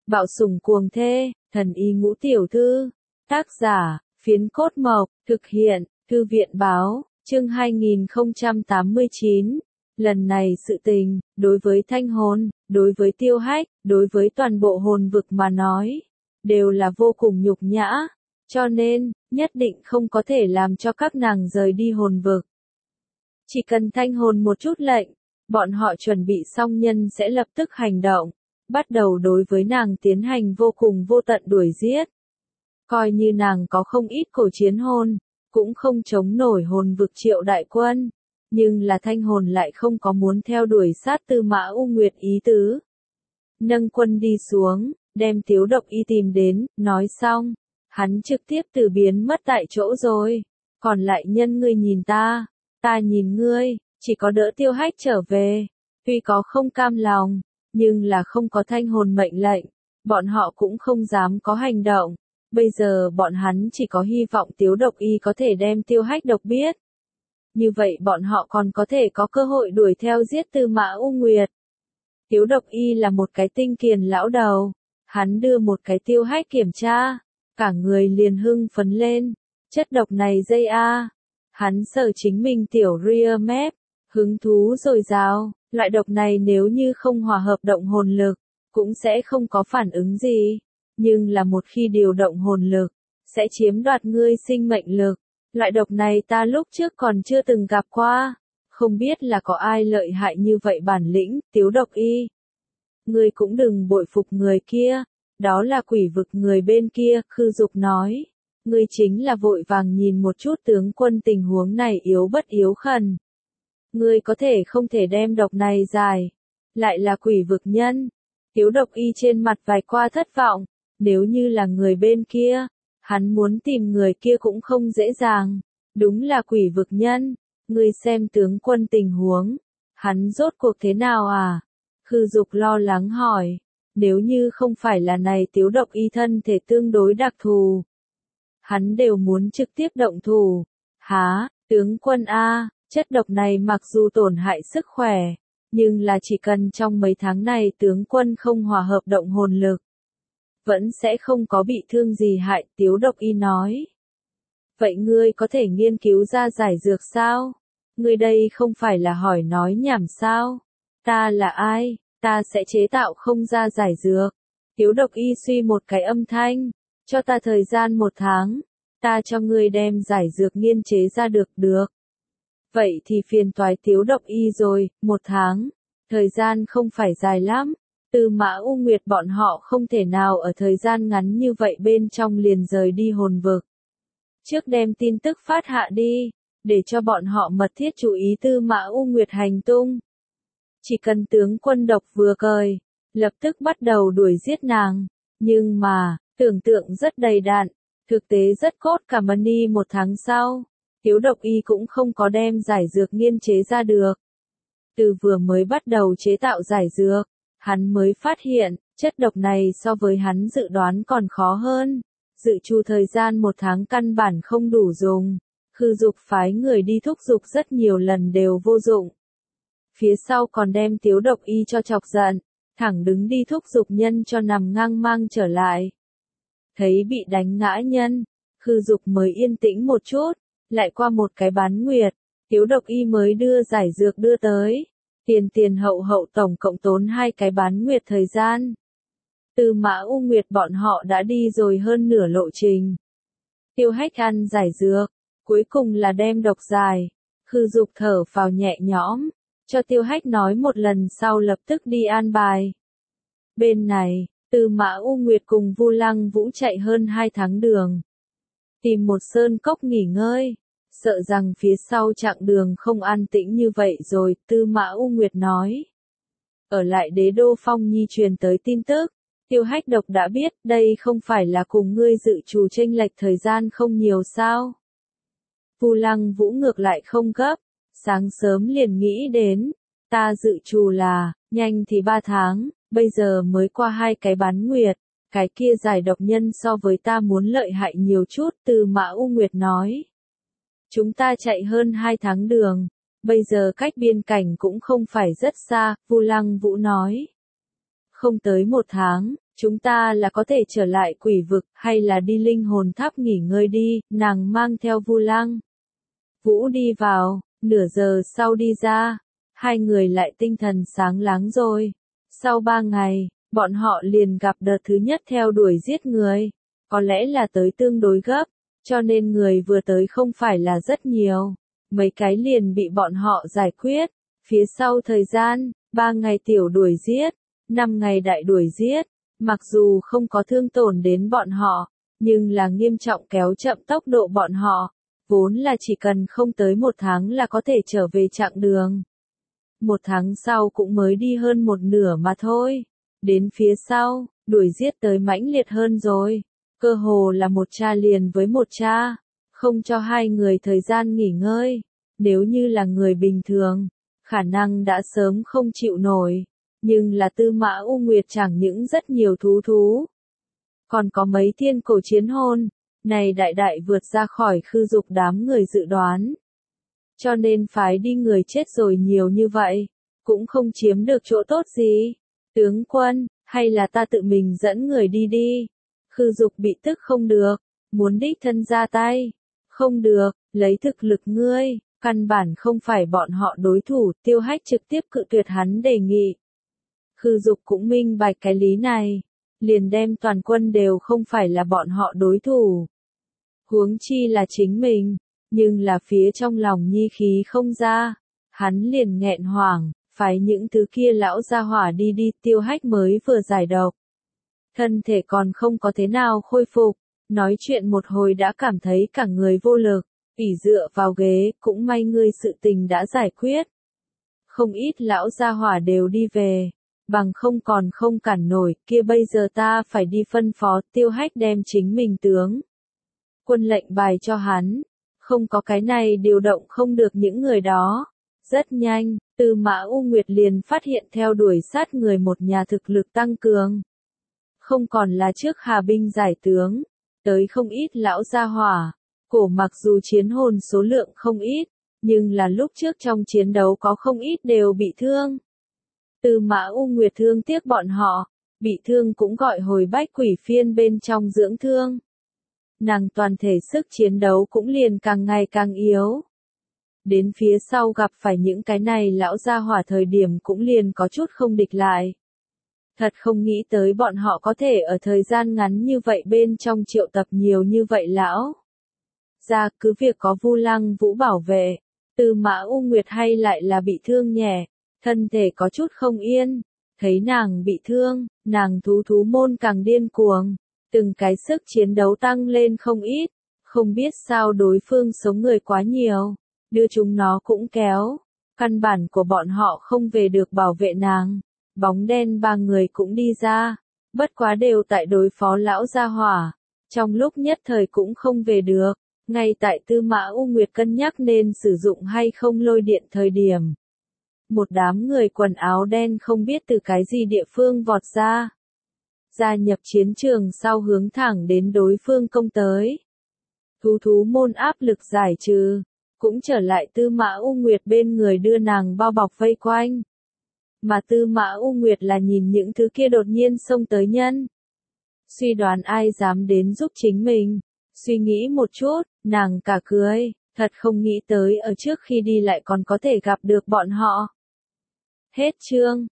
Bạo sủng cuồng thê, thần y ngũ tiểu thư. Tác giả, Phiến Cốt Mộc, thực hiện, Thư viện báo, chương 2089. Lần này sự tình, đối với Thanh Hồn, đối với Tiêu Hách, đối với toàn bộ hồn vực mà nói, đều là vô cùng nhục nhã, cho nên, nhất định không có thể làm cho các nàng rời đi hồn vực. Chỉ cần Thanh Hồn một chút lệnh, bọn họ chuẩn bị xong nhân sẽ lập tức hành động, bắt đầu đối với nàng tiến hành vô cùng vô tận đuổi giết. Coi như nàng có không ít cổ chiến hồn, cũng không chống nổi hồn vực triệu đại quân, nhưng là Thanh Hồn lại không có muốn theo đuổi sát Tư Mã U Nguyệt ý tứ. Nâng quân đi xuống, đem Tiếu Độc Y tìm đến, nói xong, hắn trực tiếp từ biến mất tại chỗ rồi. Còn lại nhân ngươi nhìn ta nhìn ngươi, chỉ có đỡ Tiêu Hách trở về. Tuy có không cam lòng, nhưng là không có Thanh Hồn mệnh lệnh, bọn họ cũng không dám có hành động. Bây giờ bọn hắn chỉ có hy vọng Tiếu Độc Y có thể đem Tiêu Hách độc biết. Như vậy bọn họ còn có thể có cơ hội đuổi theo giết Tư Mã U Nguyệt. Tiếu Độc Y là một cái tinh kiền lão đầu, hắn đưa một cái Tiêu Hách kiểm tra, cả người liền hưng phấn lên, chất độc này dây a. Hắn sợ chính mình tiểu rear map, hứng thú dồi dào, loại độc này nếu như không hòa hợp động hồn lực, cũng sẽ không có phản ứng gì, nhưng là một khi điều động hồn lực, sẽ chiếm đoạt ngươi sinh mệnh lực. Loại độc này ta lúc trước còn chưa từng gặp qua, không biết là có ai lợi hại như vậy bản lĩnh. Tiếu Độc Y, ngươi cũng đừng bội phục người kia, đó là quỷ vực người bên kia. Khư Dục nói, ngươi chính là vội vàng nhìn một chút tướng quân tình huống này yếu bất yếu khẩn. Ngươi có thể không thể đem độc này giải, lại là quỷ vực nhân. Tiếu Độc Y trên mặt vài qua thất vọng, nếu như là người bên kia, hắn muốn tìm người kia cũng không dễ dàng, đúng là quỷ vực nhân. Ngươi xem tướng quân tình huống, hắn rốt cuộc thế nào à? Khư Dục lo lắng hỏi, nếu như không phải là này Tiếu Độc Y thân thể tương đối đặc thù, hắn đều muốn trực tiếp động thủ. Há, tướng quân a, chất độc này mặc dù tổn hại sức khỏe, nhưng là chỉ cần trong mấy tháng này tướng quân không hòa hợp động hồn lực, vẫn sẽ không có bị thương gì hại. Tiếu Độc Y nói. Vậy ngươi có thể nghiên cứu ra giải dược sao? Ngươi đây không phải là hỏi nói nhảm sao? Ta là ai? Ta sẽ chế tạo không ra giải dược. Tiếu Độc Y suy một cái âm thanh. Cho ta thời gian 1 tháng. Ta cho ngươi đem giải dược nghiên chế ra được. Vậy thì phiền toái Tiếu Độc Y rồi. 1 tháng. Thời gian không phải dài lắm. Tư Mã U Nguyệt bọn họ không thể nào ở thời gian ngắn như vậy bên trong liền rời đi hồn vực. Trước đem tin tức phát hạ đi, để cho bọn họ mật thiết chú ý Tư Mã U Nguyệt hành tung. Chỉ cần tướng quân độc vừa cởi, lập tức bắt đầu đuổi giết nàng. Nhưng mà, tưởng tượng rất đầy đặn, thực tế rất cốt cả money. 1 tháng sau, Tiếu Độc Y cũng không có đem giải dược nghiên chế ra được. Từ vừa mới bắt đầu chế tạo giải dược, hắn mới phát hiện, chất độc này so với hắn dự đoán còn khó hơn. Dự trù thời gian 1 tháng căn bản không đủ dùng. Khư Dục phái người đi thúc giục rất nhiều lần đều vô dụng. Phía sau còn đem Tiếu Độc Y cho chọc giận, thẳng đứng đi thúc giục nhân cho nằm ngang mang trở lại. Thấy bị đánh ngã nhân, Khư Dục mới yên tĩnh một chút, lại qua một cái bán nguyệt, Tiếu Độc Y mới đưa giải dược đưa tới. Tiền hậu tổng cộng tốn 2 cái bán nguyệt thời gian. Tư Mã U Nguyệt bọn họ đã đi rồi hơn nửa lộ trình. Tiêu Hách ăn giải dược, cuối cùng là đem độc giải. Khư Dục thở phào nhẹ nhõm, cho Tiêu Hách nói một lần sau lập tức đi an bài. Bên này, Tư Mã U Nguyệt cùng Vu Lăng Vũ chạy hơn 2 tháng đường. Tìm một sơn cốc nghỉ ngơi. Sợ rằng phía sau chặng đường không an tĩnh như vậy rồi. Tư Mã U Nguyệt nói. Ở lại Đế Đô Phong Nhi truyền tới tin tức. Tiêu Hách độc đã biết, đây không phải là cùng ngươi dự trù chênh lệch thời gian không nhiều sao? Vu Lăng Vũ ngược lại không gấp, sáng sớm liền nghĩ đến, ta dự trù là, nhanh thì 3 tháng, bây giờ mới qua 2 cái bán nguyệt, cái kia giải độc nhân so với ta muốn lợi hại nhiều chút. Tư Mã U Nguyệt nói. Chúng ta chạy hơn 2 tháng đường, bây giờ cách biên cảnh cũng không phải rất xa. Vu Lăng Vũ nói. Không tới 1 tháng, Chúng ta là có thể trở lại quỷ vực hay là đi linh hồn tháp nghỉ ngơi đi, nàng mang theo Vu Lăng Vũ đi vào, nửa giờ sau đi ra, hai người lại tinh thần sáng láng rồi. Sau 3 ngày, bọn họ liền gặp đợt thứ nhất theo đuổi giết người, có lẽ là tới tương đối gấp, cho nên người vừa tới không phải là rất nhiều, mấy cái liền bị bọn họ giải quyết. Phía sau thời gian, 3 ngày tiểu đuổi giết, 5 ngày đại đuổi giết, mặc dù không có thương tổn đến bọn họ, nhưng là nghiêm trọng kéo chậm tốc độ bọn họ, vốn là chỉ cần không tới 1 tháng là có thể trở về chặng đường. 1 tháng sau cũng mới đi hơn một nửa mà thôi. Đến phía sau, đuổi giết tới mãnh liệt hơn rồi. Cơ hồ là một cha liền với một cha, không cho hai người thời gian nghỉ ngơi. Nếu như là người bình thường, khả năng đã sớm không chịu nổi. Nhưng là Tư Mã U Nguyệt chẳng những rất nhiều thú. Còn có mấy thiên cổ chiến hồn, này đại đại vượt ra khỏi khư dục đám người dự đoán. Cho nên phái đi người chết rồi nhiều như vậy, cũng không chiếm được chỗ tốt gì. Tướng quân, hay là ta tự mình dẫn người đi đi. Khư dục bị tức không được, muốn đích thân ra tay. Không được, lấy thực lực ngươi, căn bản không phải bọn họ đối thủ, Tiêu Hách trực tiếp cự tuyệt hắn đề nghị. Khư dục cũng minh bạch cái lý này, liền đem toàn quân đều không phải là bọn họ đối thủ. Huống chi là chính mình, nhưng là phía trong lòng nhi khí không ra, hắn liền nghẹn hoảng, phái những thứ kia lão gia hỏa đi đi. Tiêu Hách mới vừa giải độc, thân thể còn không có thế nào khôi phục, nói chuyện một hồi đã cảm thấy cả người vô lực, ỷ dựa vào ghế, cũng may ngươi sự tình đã giải quyết. Không ít lão gia hỏa đều đi về, bằng không còn không cản nổi, kia bây giờ ta phải đi phân phó. Tiêu Hách đem chính mình tướng quân lệnh bài cho hắn, không có cái này điều động không được những người đó. Rất nhanh, Tư Mã U Nguyệt liền phát hiện theo đuổi sát người một nhà thực lực tăng cường. Không còn là trước Hà binh giải tướng, tới không ít lão gia hỏa. Cổ mặc dù chiến hồn số lượng không ít, nhưng là lúc trước trong chiến đấu có không ít đều bị thương. Tư Mã U Nguyệt thương tiếc bọn họ, bị thương cũng gọi hồi bách quỷ phiên bên trong dưỡng thương. Nàng toàn thể sức chiến đấu cũng liền càng ngày càng yếu. Đến phía sau gặp phải những cái này lão gia hỏa thời điểm cũng liền có chút không địch lại. Thật không nghĩ tới bọn họ có thể ở thời gian ngắn như vậy bên trong triệu tập nhiều như vậy lão. Ra cứ việc có Vu Lăng Vũ bảo vệ, Tư Mã U Nguyệt hay lại là bị thương nhẹ, thân thể có chút không yên. Thấy nàng bị thương, nàng thú môn càng điên cuồng, từng cái sức chiến đấu tăng lên không ít, không biết sao đối phương sống người quá nhiều, đưa chúng nó cũng kéo, căn bản của bọn họ không về được bảo vệ nàng. Bóng đen 3 người cũng đi ra, bất quá đều tại đối phó lão gia hỏa, trong lúc nhất thời cũng không về được. Ngay tại Tư Mã U Nguyệt cân nhắc nên sử dụng hay không lôi điện thời điểm, một đám người quần áo đen không biết từ cái gì địa phương vọt ra. Gia nhập chiến trường sau hướng thẳng đến đối phương công tới. Thú môn áp lực giải trừ, cũng trở lại Tư Mã U Nguyệt bên người đưa nàng bao bọc vây quanh. Mà Tư Mã U Nguyệt là nhìn những thứ kia đột nhiên xông tới nhân. Suy đoán ai dám đến giúp chính mình. Suy nghĩ một chút, nàng cả cười, thật không nghĩ tới ở trước khi đi lại còn có thể gặp được bọn họ. Hết chương.